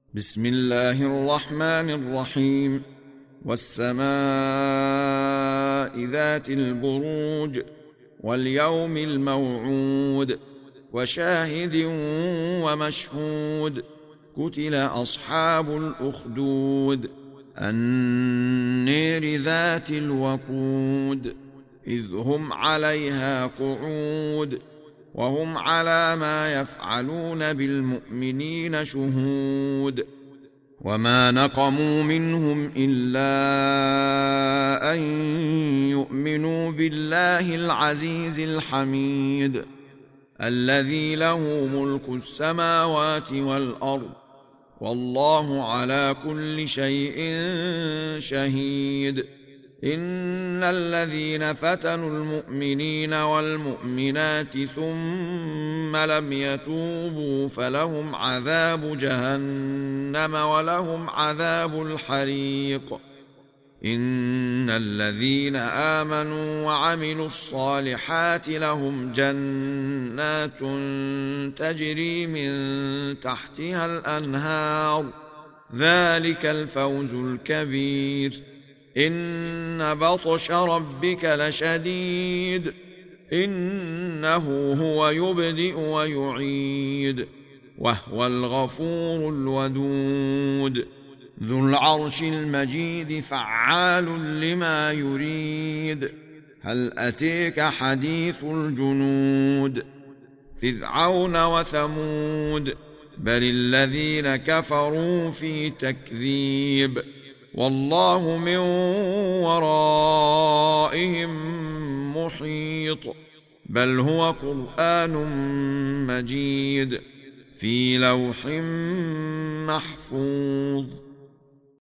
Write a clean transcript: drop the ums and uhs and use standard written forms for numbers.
بسم الله الرحمن الرحيم. والسماء ذات البروج واليوم الموعود وشاهد ومشهود. قتل أصحاب الأخدود النير ذات الوقود إذ هم عليها قعود وهم على ما يفعلون بالمؤمنين شهود. وما نقموا منهم إلا أن يؤمنوا بالله العزيز الحميد الذي له ملك السماوات والأرض والله على كل شيء شهيد. إن الذين فتنوا المؤمنين والمؤمنات ثم لم يتوبوا فلهم عذاب جهنم ولهم عذاب الحريق. إن الذين آمنوا وعملوا الصالحات لهم جنات تجري من تحتها الأنهار ذلك الفوز الكبير. إن بطش ربك لشديد إنه هو يبدئ ويعيد وهو الغفور الودود ذو العرش المجيد فعال لما يريد. هل أتيك حديث الجنود فرعون وثمود بل الذين كفروا في تكذيب والله من ورائهم محيط. بل هو قرآن مجيد في لوح محفوظ.